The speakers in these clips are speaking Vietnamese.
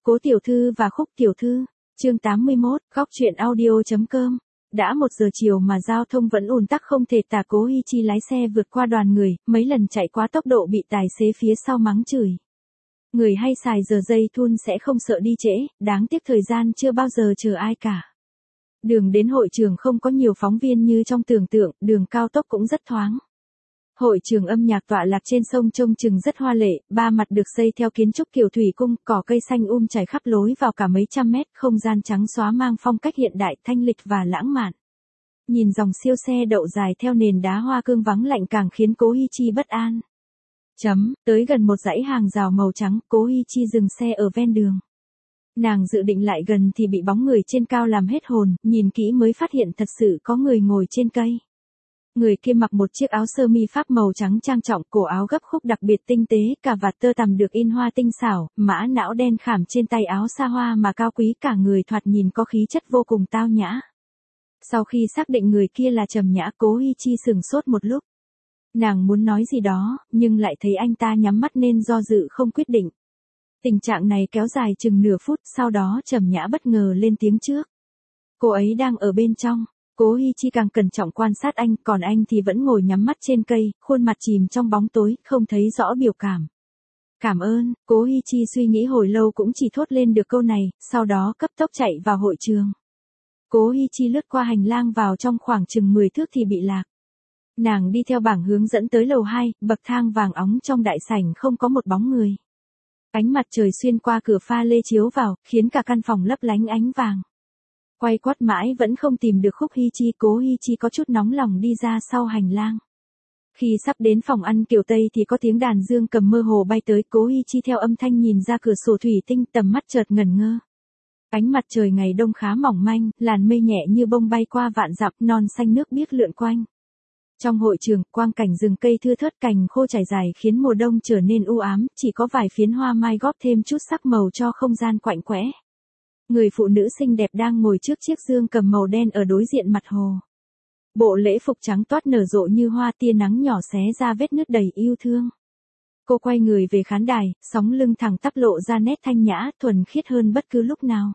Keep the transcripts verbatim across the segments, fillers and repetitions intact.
Cố tiểu thư và Khúc tiểu thư. Chương tám mươi mốt, góc truyện audio.com. Đã một giờ chiều mà giao thông vẫn ùn tắc không thể tả. Cố Hi Chi lái xe vượt qua đoàn người, mấy lần chạy quá tốc độ bị tài xế phía sau mắng chửi. Người hay xài giờ giây thun sẽ không sợ đi trễ, đáng tiếc thời gian chưa bao giờ chờ ai cả. Đường đến hội trường không có nhiều phóng viên như trong tưởng tượng, đường cao tốc cũng rất thoáng. Hội trường âm nhạc tọa lạc trên sông trông chừng rất hoa lệ, ba mặt được xây theo kiến trúc kiểu thủy cung, cỏ cây xanh um trải khắp lối vào cả mấy trăm mét, không gian trắng xóa mang phong cách hiện đại, thanh lịch và lãng mạn. Nhìn dòng siêu xe đậu dài theo nền đá hoa cương vắng lạnh càng khiến Cố Hi Chi bất an. Chấm, tới gần một dãy hàng rào màu trắng, Cố Hi Chi dừng xe ở ven đường. Nàng dự định lại gần thì bị bóng người trên cao làm hết hồn, nhìn kỹ mới phát hiện thật sự có người ngồi trên cây. Người kia mặc một chiếc áo sơ mi pháp màu trắng trang trọng, cổ áo gấp khúc đặc biệt tinh tế, cà vạt tơ tằm được in hoa tinh xảo, mã não đen khảm trên tay áo xa hoa mà cao quý, cả người thoạt nhìn có khí chất vô cùng tao nhã. Sau khi xác định người kia là Trầm Nhã, Cố Hi Chi sửng sốt một lúc. Nàng muốn nói gì đó, nhưng lại thấy anh ta nhắm mắt nên do dự không quyết định. Tình trạng này kéo dài chừng nửa phút, sau đó Trầm Nhã bất ngờ lên tiếng trước. Cô ấy đang ở bên trong. Cố Hi Chi càng cẩn trọng quan sát anh, còn anh thì vẫn ngồi nhắm mắt trên cây, khuôn mặt chìm trong bóng tối, không thấy rõ biểu cảm. Cảm ơn, Cố Hi Chi suy nghĩ hồi lâu cũng chỉ thốt lên được câu này, sau đó cấp tốc chạy vào hội trường. Cố Hi Chi lướt qua hành lang vào trong khoảng chừng mười thước thì bị lạc. Nàng đi theo bảng hướng dẫn tới lầu hai, bậc thang vàng óng trong đại sảnh không có một bóng người. Ánh mặt trời xuyên qua cửa pha lê chiếu vào, khiến cả căn phòng lấp lánh ánh vàng. Quay quắt mãi vẫn không tìm được Khúc Hi Chi, Cố Hi Chi có chút nóng lòng đi ra sau hành lang. Khi sắp đến phòng ăn kiểu Tây thì có tiếng đàn dương cầm mơ hồ bay tới, Cố Hi Chi theo âm thanh nhìn ra cửa sổ thủy tinh, tầm mắt chợt ngẩn ngơ. Ánh mặt trời ngày đông khá mỏng manh, làn mây nhẹ như bông bay qua vạn dặm, non xanh nước biếc lượn quanh. Trong hội trường, quang cảnh rừng cây thưa thớt, cành khô trải dài khiến mùa đông trở nên u ám, chỉ có vài phiến hoa mai góp thêm chút sắc màu cho không gian quạnh quẽ. Người phụ nữ xinh đẹp đang ngồi trước chiếc dương cầm màu đen ở đối diện mặt hồ. Bộ lễ phục trắng toát nở rộ như hoa, tia nắng nhỏ xé ra vết nứt đầy yêu thương. Cô quay người về khán đài, sóng lưng thẳng tắp lộ ra nét thanh nhã, thuần khiết hơn bất cứ lúc nào.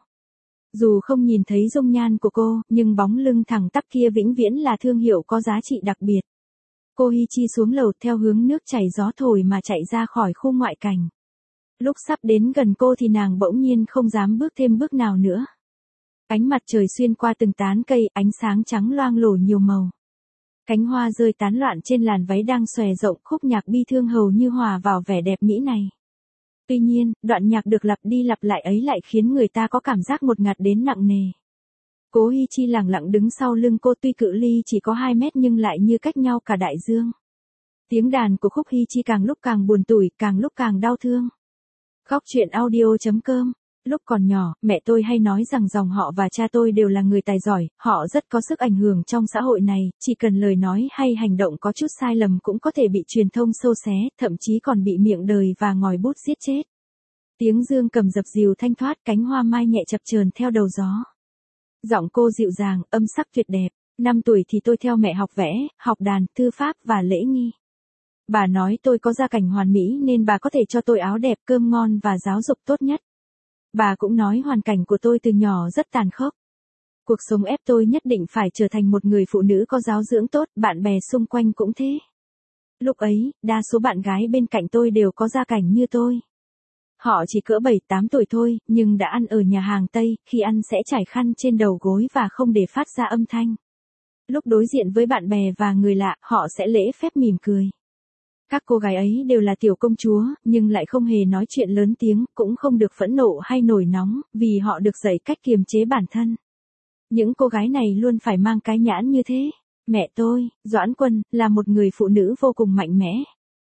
Dù không nhìn thấy dung nhan của cô, nhưng bóng lưng thẳng tắp kia vĩnh viễn là thương hiệu có giá trị đặc biệt. Cô Hi Chi xuống lầu theo hướng nước chảy gió thổi mà chạy ra khỏi khu ngoại cảnh. Lúc sắp đến gần cô thì nàng bỗng nhiên không dám bước thêm bước nào nữa. Ánh mặt trời xuyên qua từng tán cây, ánh sáng trắng loang lổ nhiều màu. Cánh hoa rơi tán loạn trên làn váy đang xòe rộng, khúc nhạc bi thương hầu như hòa vào vẻ đẹp mỹ này. Tuy nhiên, đoạn nhạc được lặp đi lặp lại ấy lại khiến người ta có cảm giác ngột ngạt đến nặng nề. Cố Hi Chi lẳng lặng đứng sau lưng cô, tuy cự ly chỉ có hai mét nhưng lại như cách nhau cả đại dương. Tiếng đàn của Khúc Hi Chi càng lúc càng buồn tủi, càng lúc càng đau thương. Góc truyện audio.com. Lúc còn nhỏ, mẹ tôi hay nói rằng dòng họ và cha tôi đều là người tài giỏi, họ rất có sức ảnh hưởng trong xã hội này, chỉ cần lời nói hay hành động có chút sai lầm cũng có thể bị truyền thông xâu xé, thậm chí còn bị miệng đời và ngòi bút giết chết. Tiếng dương cầm dập dìu thanh thoát, cánh hoa mai nhẹ chập chờn theo đầu gió. Giọng cô dịu dàng, âm sắc tuyệt đẹp. Năm tuổi thì tôi theo mẹ học vẽ, học đàn, thư pháp và lễ nghi. Bà nói tôi có gia cảnh hoàn mỹ nên bà có thể cho tôi áo đẹp, cơm ngon và giáo dục tốt nhất. Bà cũng nói hoàn cảnh của tôi từ nhỏ rất tàn khốc. Cuộc sống ép tôi nhất định phải trở thành một người phụ nữ có giáo dưỡng tốt, bạn bè xung quanh cũng thế. Lúc ấy, đa số bạn gái bên cạnh tôi đều có gia cảnh như tôi. Họ chỉ cỡ bảy tám tuổi thôi, nhưng đã ăn ở nhà hàng Tây, khi ăn sẽ trải khăn trên đầu gối và không để phát ra âm thanh. Lúc đối diện với bạn bè và người lạ, họ sẽ lễ phép mỉm cười. Các cô gái ấy đều là tiểu công chúa, nhưng lại không hề nói chuyện lớn tiếng, cũng không được phẫn nộ hay nổi nóng, vì họ được dạy cách kiềm chế bản thân. Những cô gái này luôn phải mang cái nhãn như thế. Mẹ tôi, Doãn Quân, là một người phụ nữ vô cùng mạnh mẽ.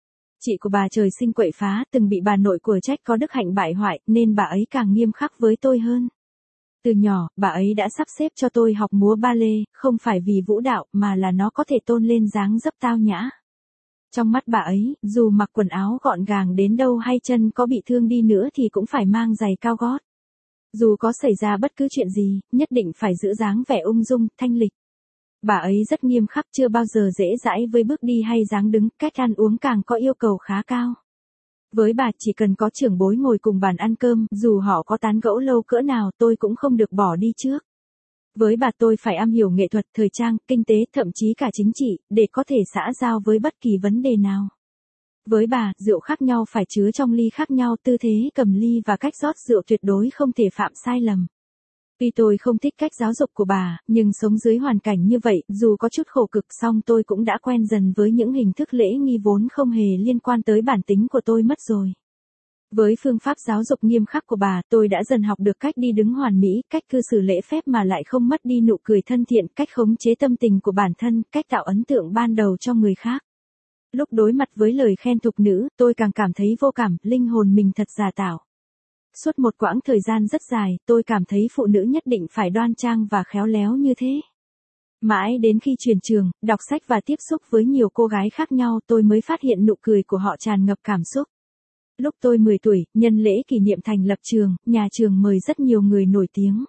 Chị của bà trời sinh quậy phá, từng bị bà nội của trách có đức hạnh bại hoại, nên bà ấy càng nghiêm khắc với tôi hơn. Từ nhỏ, bà ấy đã sắp xếp cho tôi học múa ba lê, không phải vì vũ đạo, mà là nó có thể tôn lên dáng dấp tao nhã. Trong mắt bà ấy, dù mặc quần áo gọn gàng đến đâu hay chân có bị thương đi nữa thì cũng phải mang giày cao gót. Dù có xảy ra bất cứ chuyện gì, nhất định phải giữ dáng vẻ ung dung, thanh lịch. Bà ấy rất nghiêm khắc, chưa bao giờ dễ dãi với bước đi hay dáng đứng, cách ăn uống càng có yêu cầu khá cao. Với bà chỉ cần có trưởng bối ngồi cùng bàn ăn cơm, dù họ có tán gẫu lâu cỡ nào tôi cũng không được bỏ đi trước. Với bà tôi phải am hiểu nghệ thuật, thời trang, kinh tế, thậm chí cả chính trị, để có thể xã giao với bất kỳ vấn đề nào. Với bà, rượu khác nhau phải chứa trong ly khác nhau, tư thế cầm ly và cách rót rượu tuyệt đối không thể phạm sai lầm. Tuy tôi không thích cách giáo dục của bà, nhưng sống dưới hoàn cảnh như vậy, dù có chút khổ cực song tôi cũng đã quen dần với những hình thức lễ nghi vốn không hề liên quan tới bản tính của tôi mất rồi. Với phương pháp giáo dục nghiêm khắc của bà, tôi đã dần học được cách đi đứng hoàn mỹ, cách cư xử lễ phép mà lại không mất đi nụ cười thân thiện, cách khống chế tâm tình của bản thân, cách tạo ấn tượng ban đầu cho người khác. Lúc đối mặt với lời khen thục nữ, tôi càng cảm thấy vô cảm, linh hồn mình thật giả tạo. Suốt một quãng thời gian rất dài, tôi cảm thấy phụ nữ nhất định phải đoan trang và khéo léo như thế. Mãi đến khi chuyển trường, đọc sách và tiếp xúc với nhiều cô gái khác nhau, tôi mới phát hiện nụ cười của họ tràn ngập cảm xúc. Lúc tôi mười tuổi, nhân lễ kỷ niệm thành lập trường, nhà trường mời rất nhiều người nổi tiếng.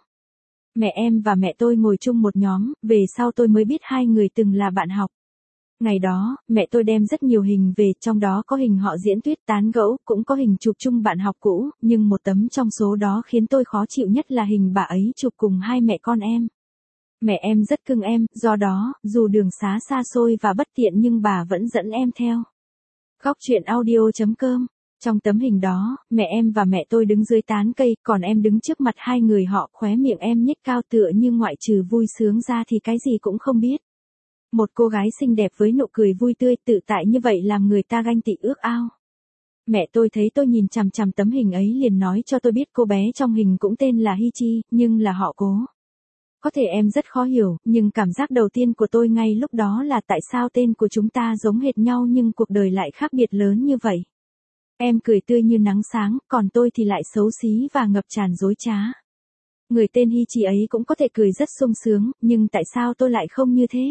Mẹ em và mẹ tôi ngồi chung một nhóm, về sau tôi mới biết hai người từng là bạn học. Ngày đó, mẹ tôi đem rất nhiều hình về, trong đó có hình họ diễn thuyết tán gẫu, cũng có hình chụp chung bạn học cũ, nhưng một tấm trong số đó khiến tôi khó chịu nhất là hình bà ấy chụp cùng hai mẹ con em. Mẹ em rất cưng em, do đó, dù đường xá xa xôi và bất tiện nhưng bà vẫn dẫn em theo. Góc truyện audio chấm com. Trong tấm hình đó, mẹ em và mẹ tôi đứng dưới tán cây, còn em đứng trước mặt hai người họ, khóe miệng em nhếch cao tựa như ngoại trừ vui sướng ra thì cái gì cũng không biết. Một cô gái xinh đẹp với nụ cười vui tươi tự tại như vậy làm người ta ganh tị ước ao. Mẹ tôi thấy tôi nhìn chằm chằm tấm hình ấy liền nói cho tôi biết cô bé trong hình cũng tên là Hi Chi, nhưng là họ Cố. Có thể em rất khó hiểu, nhưng cảm giác đầu tiên của tôi ngay lúc đó là tại sao tên của chúng ta giống hệt nhau nhưng cuộc đời lại khác biệt lớn như vậy. Em cười tươi như nắng sáng, còn tôi thì lại xấu xí và ngập tràn dối trá. Người tên Hi Chi ấy cũng có thể cười rất sung sướng, nhưng tại sao tôi lại không như thế?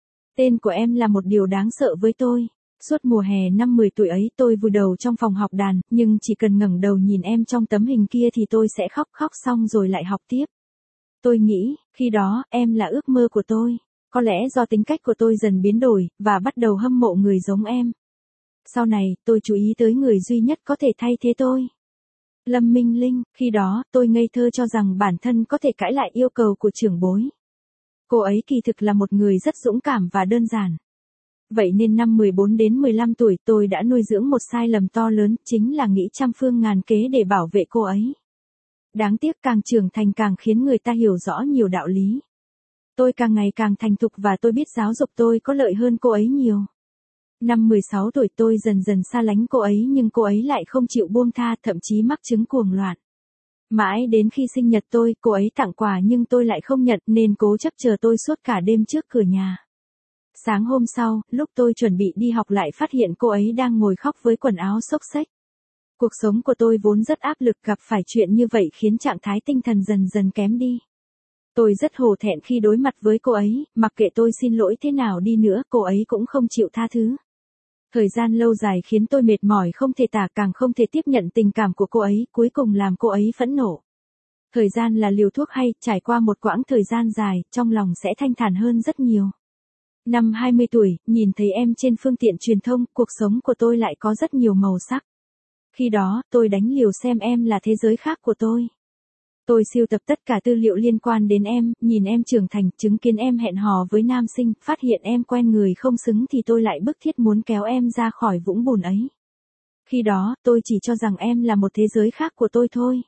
Tên của em là một điều đáng sợ với tôi. Suốt mùa hè năm mười tuổi ấy tôi vùi đầu trong phòng học đàn, nhưng chỉ cần ngẩng đầu nhìn em trong tấm hình kia thì tôi sẽ khóc khóc xong rồi lại học tiếp. Tôi nghĩ, khi đó, em là ước mơ của tôi. Có lẽ do tính cách của tôi dần biến đổi, và bắt đầu hâm mộ người giống em. Sau này, tôi chú ý tới người duy nhất có thể thay thế tôi. Lâm Minh Linh, khi đó, tôi ngây thơ cho rằng bản thân có thể cãi lại yêu cầu của trưởng bối. Cô ấy kỳ thực là một người rất dũng cảm và đơn giản. Vậy nên năm mười bốn đến mười lăm tuổi tôi đã nuôi dưỡng một sai lầm to lớn, chính là nghĩ trăm phương ngàn kế để bảo vệ cô ấy. Đáng tiếc càng trưởng thành càng khiến người ta hiểu rõ nhiều đạo lý. Tôi càng ngày càng thành thục và tôi biết giáo dục tôi có lợi hơn cô ấy nhiều. Năm mười sáu tuổi tôi dần dần xa lánh cô ấy nhưng cô ấy lại không chịu buông tha, thậm chí mắc chứng cuồng loạn. Mãi đến khi sinh nhật tôi, cô ấy tặng quà nhưng tôi lại không nhận nên cố chấp chờ tôi suốt cả đêm trước cửa nhà. Sáng hôm sau, lúc tôi chuẩn bị đi học lại phát hiện cô ấy đang ngồi khóc với quần áo xốc xếch. Cuộc sống của tôi vốn rất áp lực, gặp phải chuyện như vậy khiến trạng thái tinh thần dần dần kém đi. Tôi rất hổ thẹn khi đối mặt với cô ấy, mặc kệ tôi xin lỗi thế nào đi nữa, cô ấy cũng không chịu tha thứ. Thời gian lâu dài khiến tôi mệt mỏi không thể tả, càng không thể tiếp nhận tình cảm của cô ấy, cuối cùng làm cô ấy phẫn nộ. Thời gian là liều thuốc hay, trải qua một quãng thời gian dài, trong lòng sẽ thanh thản hơn rất nhiều. Năm hai mươi tuổi, nhìn thấy em trên phương tiện truyền thông, cuộc sống của tôi lại có rất nhiều màu sắc. Khi đó, tôi đánh liều xem em là thế giới khác của tôi. Tôi sưu tập tất cả tư liệu liên quan đến em, nhìn em trưởng thành, chứng kiến em hẹn hò với nam sinh, phát hiện em quen người không xứng thì tôi lại bức thiết muốn kéo em ra khỏi vũng bùn ấy. Khi đó, tôi chỉ cho rằng em là một thế giới khác của tôi thôi.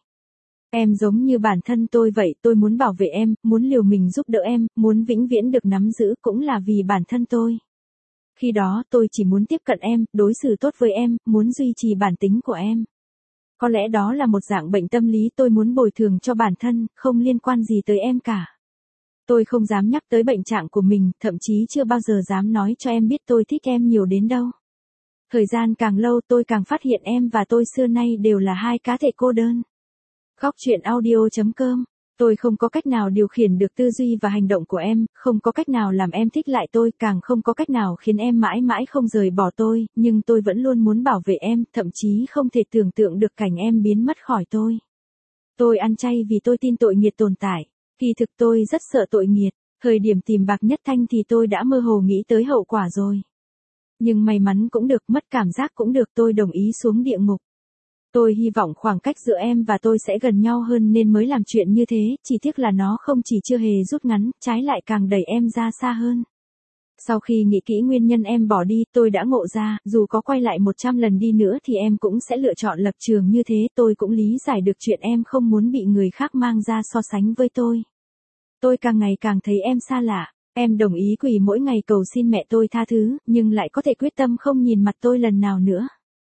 Em giống như bản thân tôi vậy, tôi muốn bảo vệ em, muốn liều mình giúp đỡ em, muốn vĩnh viễn được nắm giữ cũng là vì bản thân tôi. Khi đó, tôi chỉ muốn tiếp cận em, đối xử tốt với em, muốn duy trì bản tính của em. Có lẽ đó là một dạng bệnh tâm lý tôi muốn bồi thường cho bản thân, không liên quan gì tới em cả. Tôi không dám nhắc tới bệnh trạng của mình, thậm chí chưa bao giờ dám nói cho em biết tôi thích em nhiều đến đâu. Thời gian càng lâu tôi càng phát hiện em và tôi xưa nay đều là hai cá thể cô đơn. Góc truyện audio chấm com. Tôi không có cách nào điều khiển được tư duy và hành động của em, không có cách nào làm em thích lại tôi, càng không có cách nào khiến em mãi mãi không rời bỏ tôi, nhưng tôi vẫn luôn muốn bảo vệ em, thậm chí không thể tưởng tượng được cảnh em biến mất khỏi tôi. Tôi ăn chay vì tôi tin tội nghiệt tồn tại. Kỳ thực tôi rất sợ tội nghiệt. Thời điểm tìm Bạc Nhất Thanh thì tôi đã mơ hồ nghĩ tới hậu quả rồi. Nhưng may mắn cũng được, mất cảm giác cũng được, tôi đồng ý xuống địa ngục. Tôi hy vọng khoảng cách giữa em và tôi sẽ gần nhau hơn nên mới làm chuyện như thế, chỉ tiếc là nó không chỉ chưa hề rút ngắn, trái lại càng đẩy em ra xa hơn. Sau khi nghĩ kỹ nguyên nhân em bỏ đi, tôi đã ngộ ra, dù có quay lại một trăm lần đi nữa thì em cũng sẽ lựa chọn lập trường như thế, tôi cũng lý giải được chuyện em không muốn bị người khác mang ra so sánh với tôi. Tôi càng ngày càng thấy em xa lạ, em đồng ý quỳ mỗi ngày cầu xin mẹ tôi tha thứ, nhưng lại có thể quyết tâm không nhìn mặt tôi lần nào nữa.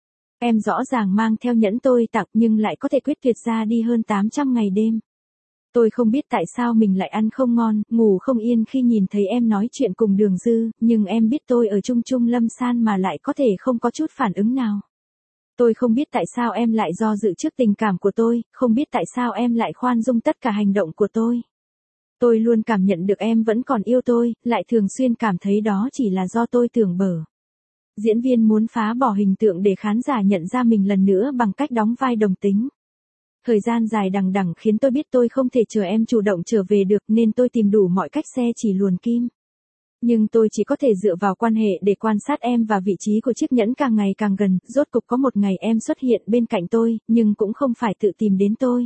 Em rõ ràng mang theo nhẫn tôi tặng nhưng lại có thể quyết tuyệt ra đi hơn tám trăm ngày đêm. Tôi không biết tại sao mình lại ăn không ngon, ngủ không yên khi nhìn thấy em nói chuyện cùng Đường Dư, nhưng em biết tôi ở chung chung Lâm San mà lại có thể không có chút phản ứng nào. Tôi không biết tại sao em lại do dự trước tình cảm của tôi, không biết tại sao em lại khoan dung tất cả hành động của tôi. Tôi luôn cảm nhận được em vẫn còn yêu tôi, lại thường xuyên cảm thấy đó chỉ là do tôi tưởng bở. Diễn viên muốn phá bỏ hình tượng để khán giả nhận ra mình lần nữa bằng cách đóng vai đồng tính. Thời gian dài đằng đẵng khiến tôi biết tôi không thể chờ em chủ động trở về được nên tôi tìm đủ mọi cách xe chỉ luồn kim. Nhưng tôi chỉ có thể dựa vào quan hệ để quan sát em và vị trí của chiếc nhẫn càng ngày càng gần, rốt cục có một ngày em xuất hiện bên cạnh tôi, nhưng cũng không phải tự tìm đến tôi.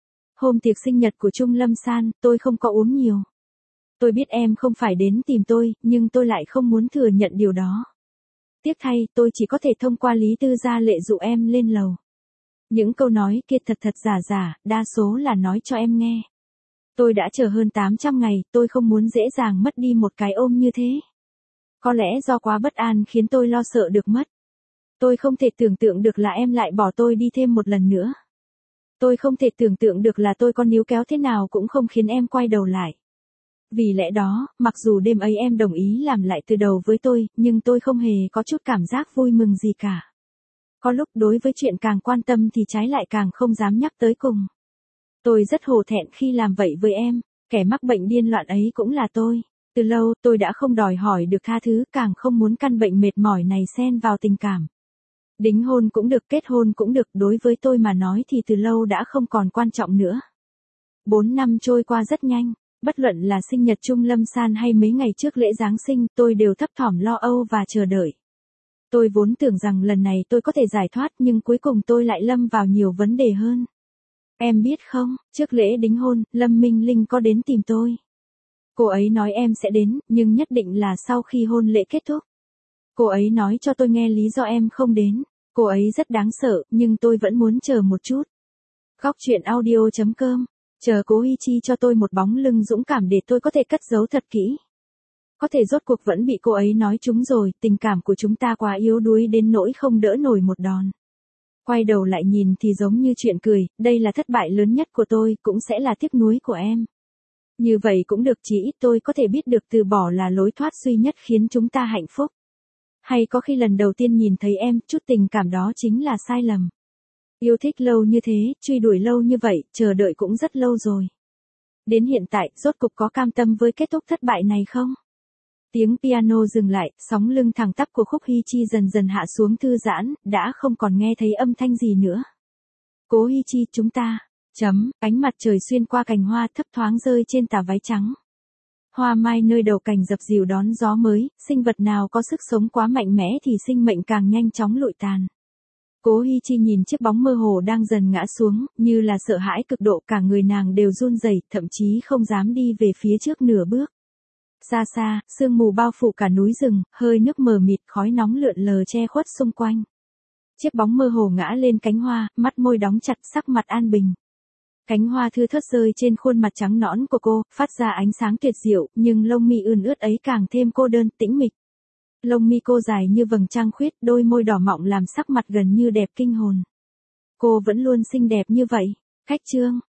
Hôm tiệc sinh nhật của Trung Lâm San, tôi không có uống nhiều. Tôi biết em không phải đến tìm tôi, nhưng tôi lại không muốn thừa nhận điều đó. Tiếc thay, tôi chỉ có thể thông qua Lý Tư Gia lệ dụ em lên lầu. Những câu nói kia thật thật giả giả, đa số là nói cho em nghe. Tôi đã chờ hơn tám trăm ngày, tôi không muốn dễ dàng mất đi một cái ôm như thế. Có lẽ do quá bất an khiến tôi lo sợ được mất. Tôi không thể tưởng tượng được là em lại bỏ tôi đi thêm một lần nữa. Tôi không thể tưởng tượng được là tôi có níu kéo thế nào cũng không khiến em quay đầu lại. Vì lẽ đó, mặc dù đêm ấy em đồng ý làm lại từ đầu với tôi, nhưng tôi không hề có chút cảm giác vui mừng gì cả. Có lúc đối với chuyện càng quan tâm thì trái lại càng không dám nhắc tới cùng. Tôi rất hổ thẹn khi làm vậy với em, kẻ mắc bệnh điên loạn ấy cũng là tôi. Từ lâu tôi đã không đòi hỏi được tha thứ, càng không muốn căn bệnh mệt mỏi này xen vào tình cảm. Đính hôn cũng được, kết hôn cũng được, đối với tôi mà nói thì từ lâu đã không còn quan trọng nữa. Bốn năm trôi qua rất nhanh, bất luận là sinh nhật Trung Lâm San hay mấy ngày trước lễ Giáng sinh, tôi đều thấp thỏm lo âu và chờ đợi. Tôi vốn tưởng rằng lần này tôi có thể giải thoát nhưng cuối cùng tôi lại lâm vào nhiều vấn đề hơn. Em biết không, trước lễ đính hôn, Lâm Minh Linh có đến tìm tôi. Cô ấy nói em sẽ đến, nhưng nhất định là sau khi hôn lễ kết thúc. Cô ấy nói cho tôi nghe lý do em không đến. Cô ấy rất đáng sợ, nhưng tôi vẫn muốn chờ một chút. Góc truyện audio chấm com. Chờ Cố Hi Chi cho tôi một bóng lưng dũng cảm để tôi có thể cất giấu thật kỹ. Có thể rốt cuộc vẫn bị cô ấy nói trúng rồi, tình cảm của chúng ta quá yếu đuối đến nỗi không đỡ nổi một đòn. Quay đầu lại nhìn thì giống như chuyện cười, đây là thất bại lớn nhất của tôi, cũng sẽ là tiếc nuối của em. Như vậy cũng được, chỉ ít tôi có thể biết được từ bỏ là lối thoát duy nhất khiến chúng ta hạnh phúc. Hay có khi lần đầu tiên nhìn thấy em, chút tình cảm đó chính là sai lầm. Yêu thích lâu như thế, truy đuổi lâu như vậy, chờ đợi cũng rất lâu rồi. Đến hiện tại, rốt cục có cam tâm với kết thúc thất bại này không? Tiếng piano dừng lại, sóng lưng thẳng tắp của Khúc Hi Chi dần dần hạ xuống thư giãn, đã không còn nghe thấy âm thanh gì nữa. Cố Hi Chi, chúng ta, chấm, ánh mặt trời xuyên qua cành hoa thấp thoáng rơi trên tà váy trắng. Hoa mai nơi đầu cành dập dìu đón gió mới, sinh vật nào có sức sống quá mạnh mẽ thì sinh mệnh càng nhanh chóng lụi tàn. Cố Hi Chi nhìn chiếc bóng mơ hồ đang dần ngã xuống, như là sợ hãi cực độ, cả người nàng đều run rẩy, thậm chí không dám đi về phía trước nửa bước. Xa xa, sương mù bao phủ cả núi rừng, hơi nước mờ mịt, khói nóng lượn lờ che khuất xung quanh. Chiếc bóng mơ hồ ngã lên cánh hoa, mắt môi đóng chặt, sắc mặt an bình. Cánh hoa thưa thớt rơi trên khuôn mặt trắng nõn của cô, phát ra ánh sáng tuyệt diệu, nhưng lông mi ươn ướt ấy càng thêm cô đơn, tĩnh mịch. Lông mi cô dài như vầng trăng khuyết, đôi môi đỏ mọng làm sắc mặt gần như đẹp kinh hồn. Cô vẫn luôn xinh đẹp như vậy. Khách trương,